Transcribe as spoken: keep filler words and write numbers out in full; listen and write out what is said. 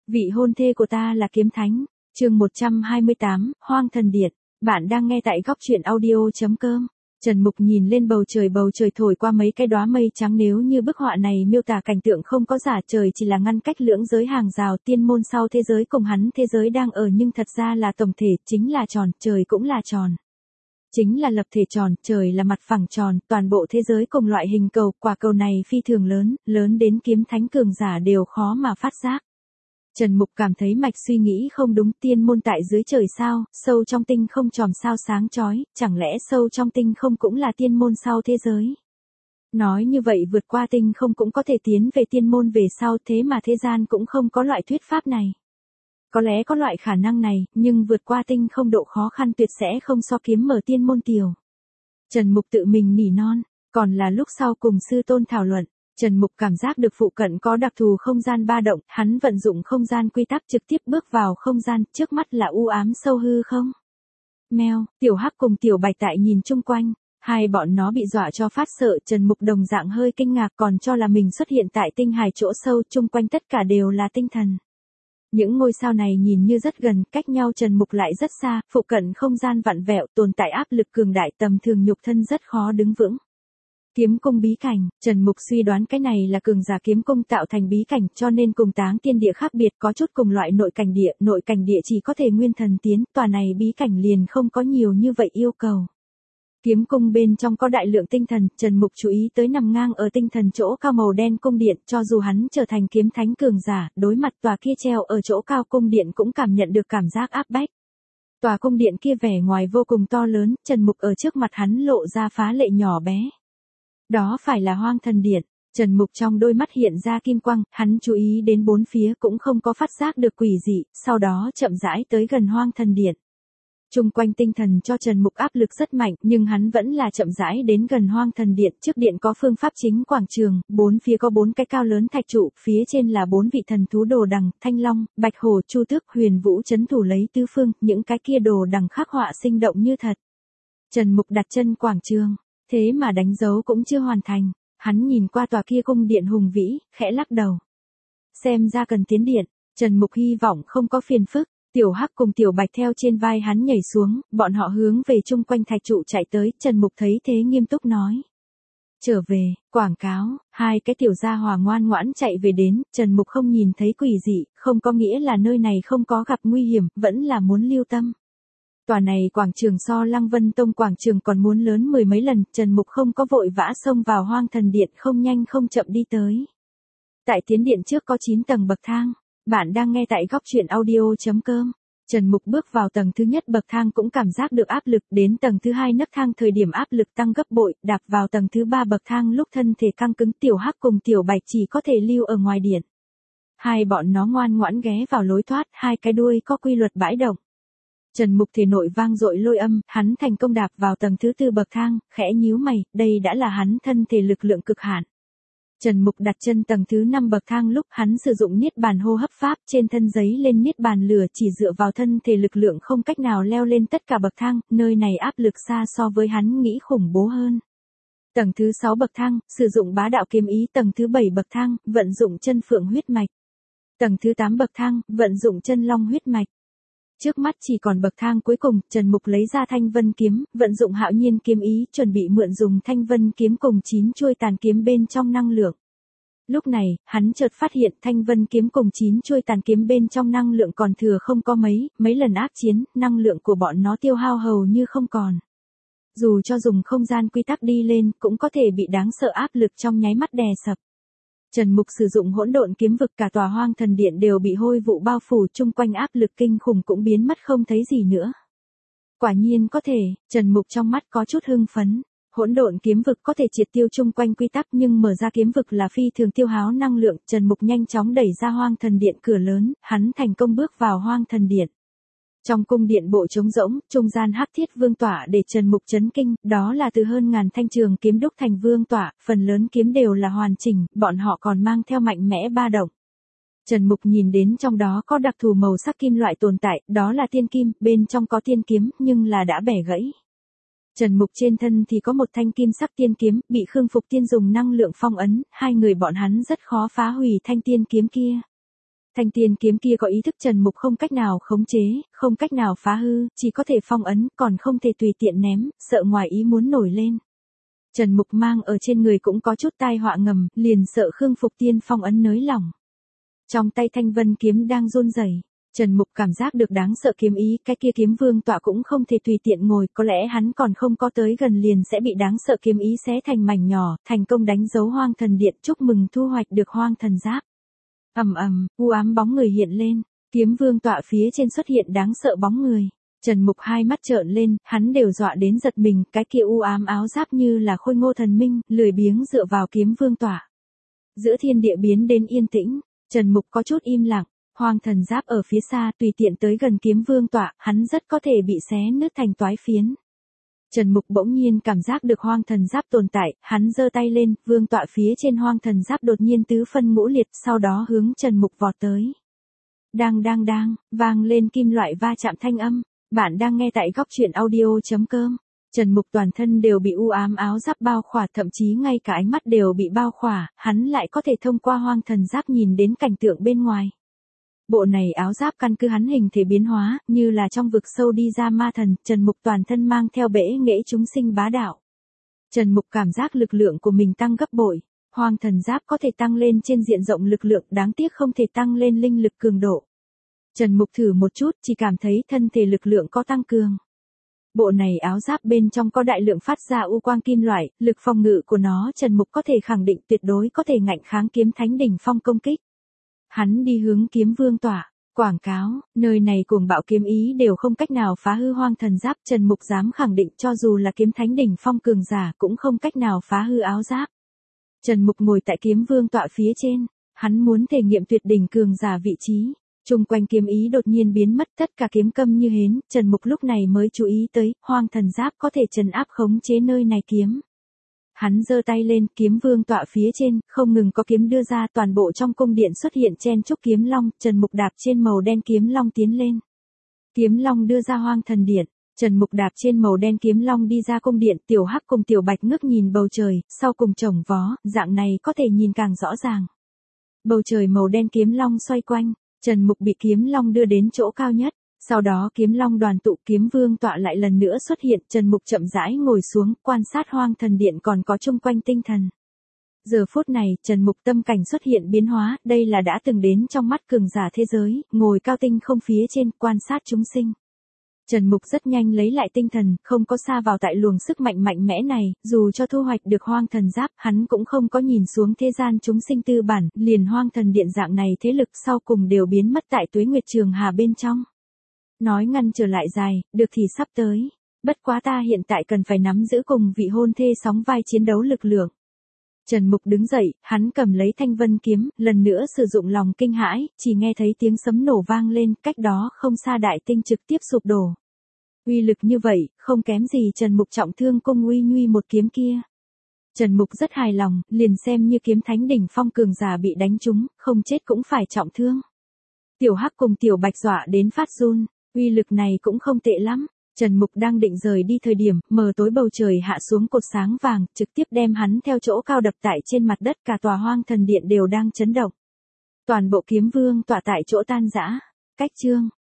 Vị hôn thê của ta là kiếm thánh. Chương một trăm hai mươi tám, Hoang Thần Điện. Bạn đang nghe tại góc truyện audio chấm com. Trần Mục nhìn lên bầu trời, bầu trời thổi qua mấy cái đóa mây trắng, nếu như bức họa này miêu tả cảnh tượng không có giả, trời chỉ là ngăn cách lưỡng giới hàng rào, tiên môn sau thế giới cùng hắn thế giới đang ở, nhưng thật ra là tổng thể, chính là tròn, trời cũng là tròn. Chính là lập thể tròn, trời là mặt phẳng tròn, toàn bộ thế giới cùng loại hình cầu, quả cầu này phi thường lớn, lớn đến kiếm thánh cường giả đều khó mà phát giác. Trần Mục cảm thấy mạch suy nghĩ không đúng, tiên môn tại dưới trời sao, sâu trong tinh không chòm sao sáng chói, chẳng lẽ sâu trong tinh không cũng là tiên môn sau thế giới? Nói như vậy vượt qua tinh không cũng có thể tiến về tiên môn về sau, thế mà thế gian cũng không có loại thuyết pháp này. Có lẽ có loại khả năng này, nhưng vượt qua tinh không độ khó khăn tuyệt sẽ không so kiếm mở tiên môn tiểu. Trần Mục tự mình nỉ non, còn là lúc sau cùng sư tôn thảo luận. Trần Mục cảm giác được phụ cận có đặc thù không gian ba động, hắn vận dụng không gian quy tắc trực tiếp bước vào không gian, trước mắt là u ám sâu hư không. Mèo, Tiểu Hắc cùng Tiểu Bạch tại nhìn chung quanh, hai bọn nó bị dọa cho phát sợ, Trần Mục đồng dạng hơi kinh ngạc, còn cho là mình xuất hiện tại tinh hải chỗ sâu, chung quanh tất cả đều là tinh thần. Những ngôi sao này nhìn như rất gần, cách nhau Trần Mục lại rất xa, phụ cận không gian vặn vẹo, tồn tại áp lực cường đại, tầm thường nhục thân rất khó đứng vững. Kiếm cung bí cảnh, Trần Mục suy đoán cái này là cường giả kiếm cung tạo thành bí cảnh, cho nên cùng Táng Tiên Địa khác biệt, có chút cùng loại nội cảnh địa, nội cảnh địa chỉ có thể nguyên thần tiến, tòa này bí cảnh liền không có nhiều như vậy yêu cầu. Kiếm cung bên trong có đại lượng tinh thần, Trần Mục chú ý tới nằm ngang ở tinh thần chỗ cao màu đen cung điện, cho dù hắn trở thành kiếm thánh cường giả, đối mặt tòa kia treo ở chỗ cao cung điện cũng cảm nhận được cảm giác áp bách. Tòa cung điện kia vẻ ngoài vô cùng to lớn, Trần Mục ở trước mặt hắn lộ ra phá lệ nhỏ bé. Đó phải là Hoang Thần Điện. Trần Mục trong đôi mắt hiện ra kim quang, hắn chú ý đến bốn phía cũng không có phát giác được quỷ dị, sau đó chậm rãi tới gần Hoang Thần Điện. Trung quanh tinh thần cho Trần Mục áp lực rất mạnh, nhưng hắn vẫn là chậm rãi đến gần Hoang Thần Điện, trước điện có phương pháp chính quảng trường, bốn phía có bốn cái cao lớn thạch trụ, phía trên là bốn vị thần thú đồ đằng, Thanh Long, Bạch Hổ, Chu Tước, Huyền Vũ trấn thủ lấy tứ phương, những cái kia đồ đằng khắc họa sinh động như thật. Trần Mục đặt chân quảng trường. Thế mà đánh dấu cũng chưa hoàn thành, hắn nhìn qua tòa kia cung điện hùng vĩ, khẽ lắc đầu. Xem ra cần tiến điện, Trần Mục hy vọng không có phiền phức, Tiểu Hắc cùng Tiểu Bạch theo trên vai hắn nhảy xuống, bọn họ hướng về chung quanh thạch trụ chạy tới, Trần Mục thấy thế nghiêm túc nói. Trở về, quảng cáo, hai cái tiểu gia hỏa ngoan ngoãn chạy về đến, Trần Mục không nhìn thấy quỷ dị, không có nghĩa là nơi này không có gặp nguy hiểm, vẫn là muốn lưu tâm. Tòa này quảng trường so Lăng Vân Tông quảng trường còn muốn lớn mười mấy lần, Trần Mục không có vội vã xông vào Hoang Thần Điện, không nhanh không chậm đi tới. Tại tiến điện trước có chín tầng bậc thang, bạn đang nghe tại góc truyện audio chấm com. Trần Mục bước vào tầng thứ nhất bậc thang cũng cảm giác được áp lực, đến tầng thứ hai nấc thang thời điểm áp lực tăng gấp bội, đạp vào tầng thứ ba bậc thang lúc thân thể căng cứng, Tiểu Hắc cùng Tiểu Bạch chỉ có thể lưu ở ngoài điện. Hai bọn nó ngoan ngoãn ghé vào lối thoát, hai cái đuôi có quy luật bãi động. Trần Mục thể nội vang dội lôi âm, hắn thành công đạp vào tầng thứ tư bậc thang, khẽ nhíu mày, đây đã là hắn thân thể lực lượng cực hạn. Trần Mục đặt chân tầng thứ năm bậc thang lúc hắn sử dụng niết bàn hô hấp pháp, trên thân giấy lên niết bàn lửa, chỉ dựa vào thân thể lực lượng không cách nào leo lên tất cả bậc thang, nơi này áp lực xa so với hắn nghĩ khủng bố hơn. Tầng thứ sáu bậc thang, sử dụng bá đạo kiếm ý, tầng thứ bảy bậc thang, vận dụng chân phượng huyết mạch. Tầng thứ tám bậc thang, vận dụng chân long huyết mạch. Trước mắt chỉ còn bậc thang cuối cùng, Trần Mục lấy ra Thanh Vân kiếm, vận dụng Hạo Nhiên kiếm ý, chuẩn bị mượn dùng Thanh Vân kiếm cùng chín chuôi tàn kiếm bên trong năng lượng. Lúc này, hắn chợt phát hiện Thanh Vân kiếm cùng chín chuôi tàn kiếm bên trong năng lượng còn thừa không có mấy, mấy lần ác chiến, năng lượng của bọn nó tiêu hao hầu như không còn. Dù cho dùng không gian quy tắc đi lên, cũng có thể bị đáng sợ áp lực trong nháy mắt đè sập. Trần Mục sử dụng hỗn độn kiếm vực, cả tòa Hoang Thần Điện đều bị hôi vụ bao phủ, chung quanh áp lực kinh khủng cũng biến mất không thấy gì nữa. Quả nhiên có thể, Trần Mục trong mắt có chút hưng phấn. Hỗn độn kiếm vực có thể triệt tiêu chung quanh quy tắc, nhưng mở ra kiếm vực là phi thường tiêu hao năng lượng, Trần Mục nhanh chóng đẩy ra Hoang Thần Điện cửa lớn, hắn thành công bước vào Hoang Thần Điện. Trong cung điện bộ trống rỗng, trung gian hắc thiết vương tỏa để Trần Mục chấn kinh, đó là từ hơn ngàn thanh trường kiếm đúc thành vương tỏa, phần lớn kiếm đều là hoàn chỉnh, bọn họ còn mang theo mạnh mẽ ba động. Trần Mục nhìn đến trong đó có đặc thù màu sắc kim loại tồn tại, đó là tiên kim, bên trong có tiên kiếm, nhưng là đã bẻ gãy. Trần Mục trên thân thì có một thanh kim sắc tiên kiếm, bị Khương Phục Tiên dùng năng lượng phong ấn, hai người bọn hắn rất khó phá hủy thanh tiên kiếm kia. Thanh tiên kiếm kia có ý thức Trần Mục không cách nào khống chế, không cách nào phá hư, chỉ có thể phong ấn, còn không thể tùy tiện ném, sợ ngoài ý muốn nổi lên. Trần Mục mang ở trên người cũng có chút tai họa ngầm, liền sợ Khương Phục Tiên phong ấn nới lỏng. Trong tay Thanh Vân kiếm đang run rẩy, Trần Mục cảm giác được đáng sợ kiếm ý, cái kia kiếm vương tọa cũng không thể tùy tiện ngồi, có lẽ hắn còn không có tới gần liền sẽ bị đáng sợ kiếm ý xé thành mảnh nhỏ, thành công đánh dấu Hoang Thần Điện, chúc mừng thu hoạch được Hoang Thần Giáp. Ầm ầm, u ám bóng người hiện lên, kiếm vương tọa phía trên xuất hiện đáng sợ bóng người. Trần Mục hai mắt trợn lên, hắn đều dọa đến giật mình, cái kia u ám áo giáp như là Khôi Ngô thần minh, lười biếng dựa vào kiếm vương tọa. Giữa thiên địa biến đến yên tĩnh, Trần Mục có chút im lặng, Hoang Thần Giáp ở phía xa tùy tiện tới gần kiếm vương tọa, hắn rất có thể bị xé nứt thành toái phiến. Trần Mục bỗng nhiên cảm giác được Hoang Thần Giáp tồn tại, hắn giơ tay lên, vương tọa phía trên Hoang Thần Giáp đột nhiên tứ phân ngũ liệt, sau đó hướng Trần Mục vọt tới. Đang đang đang, vang lên kim loại va chạm thanh âm. Bạn đang nghe tại góc truyện audio chấm com. Trần Mục toàn thân đều bị u ám áo giáp bao khỏa, thậm chí ngay cả ánh mắt đều bị bao khỏa, hắn lại có thể thông qua Hoang Thần Giáp nhìn đến cảnh tượng bên ngoài. Bộ này áo giáp căn cứ hắn hình thể biến hóa, như là trong vực sâu đi ra ma thần, Trần Mục toàn thân mang theo bẽ nghệ chúng sinh bá đạo. Trần Mục cảm giác lực lượng của mình tăng gấp bội, Hoang Thần Giáp có thể tăng lên trên diện rộng lực lượng, đáng tiếc không thể tăng lên linh lực cường độ. Trần Mục thử một chút, chỉ cảm thấy thân thể lực lượng có tăng cường. Bộ này áo giáp bên trong có đại lượng phát ra u quang kim loại, lực phòng ngự của nó Trần Mục có thể khẳng định tuyệt đối có thể ngạnh kháng kiếm thánh đỉnh phong công kích. Hắn đi hướng kiếm vương tọa, quảng cáo, nơi này cuồng bạo kiếm ý đều không cách nào phá hư Hoang Thần Giáp, Trần Mục dám khẳng định cho dù là kiếm thánh đỉnh phong cường giả cũng không cách nào phá hư áo giáp. Trần Mục ngồi tại kiếm vương tọa phía trên, hắn muốn thể nghiệm tuyệt đỉnh cường giả vị trí. Trung quanh kiếm ý đột nhiên biến mất, tất cả kiếm câm như hến, Trần Mục lúc này mới chú ý tới, Hoang Thần Giáp có thể trấn áp khống chế nơi này kiếm. Hắn giơ tay lên, kiếm vương tọa phía trên, không ngừng có kiếm đưa ra, toàn bộ trong cung điện xuất hiện chen chúc kiếm long, Trần Mục đạp trên màu đen kiếm long tiến lên. Kiếm long đưa ra Hoang Thần Điện, Trần Mục đạp trên màu đen kiếm long đi ra cung điện, Tiểu Hắc cùng Tiểu Bạch ngước nhìn bầu trời, sau cùng chồng vó, dạng này có thể nhìn càng rõ ràng. Bầu trời màu đen kiếm long xoay quanh. Trần Mục bị kiếm long đưa đến chỗ cao nhất, sau đó kiếm long đoàn tụ, kiếm vương tọa lại lần nữa xuất hiện, Trần Mục chậm rãi ngồi xuống, quan sát Hoang Thần Điện còn có chung quanh tinh thần. Giờ phút này, Trần Mục tâm cảnh xuất hiện biến hóa, đây là đã từng đến trong mắt cường giả thế giới, ngồi cao tinh không phía trên, quan sát chúng sinh. Trần Mục rất nhanh lấy lại tinh thần, không có sa vào tại luồng sức mạnh mạnh mẽ này, dù cho thu hoạch được Hoang Thần Giáp, hắn cũng không có nhìn xuống thế gian chúng sinh tư bản, liền Hoang Thần Điện dạng này thế lực sau cùng đều biến mất tại Tuế Nguyệt Trường Hà bên trong. Nói ngăn trở lại dài, được thì sắp tới. Bất quá ta hiện tại cần phải nắm giữ cùng vị hôn thê sóng vai chiến đấu lực lượng. Trần Mục đứng dậy, hắn cầm lấy Thanh Vân kiếm, lần nữa sử dụng lòng kinh hãi, chỉ nghe thấy tiếng sấm nổ vang lên, cách đó không xa đại tinh trực tiếp sụp đổ. Uy lực như vậy, không kém gì Trần Mục trọng thương cung uy nguy một kiếm kia. Trần Mục rất hài lòng, liền xem như kiếm thánh đỉnh phong cường giả bị đánh trúng, không chết cũng phải trọng thương. Tiểu Hắc cùng Tiểu Bạch dọa đến phát run, uy lực này cũng không tệ lắm. Trần Mục đang định rời đi thời điểm, mờ tối bầu trời hạ xuống cột sáng vàng, trực tiếp đem hắn theo chỗ cao đập tại trên mặt đất, cả tòa Hoang Thần Điện đều đang chấn động. Toàn bộ kiếm vương tọa tại chỗ tan rã. Cách chương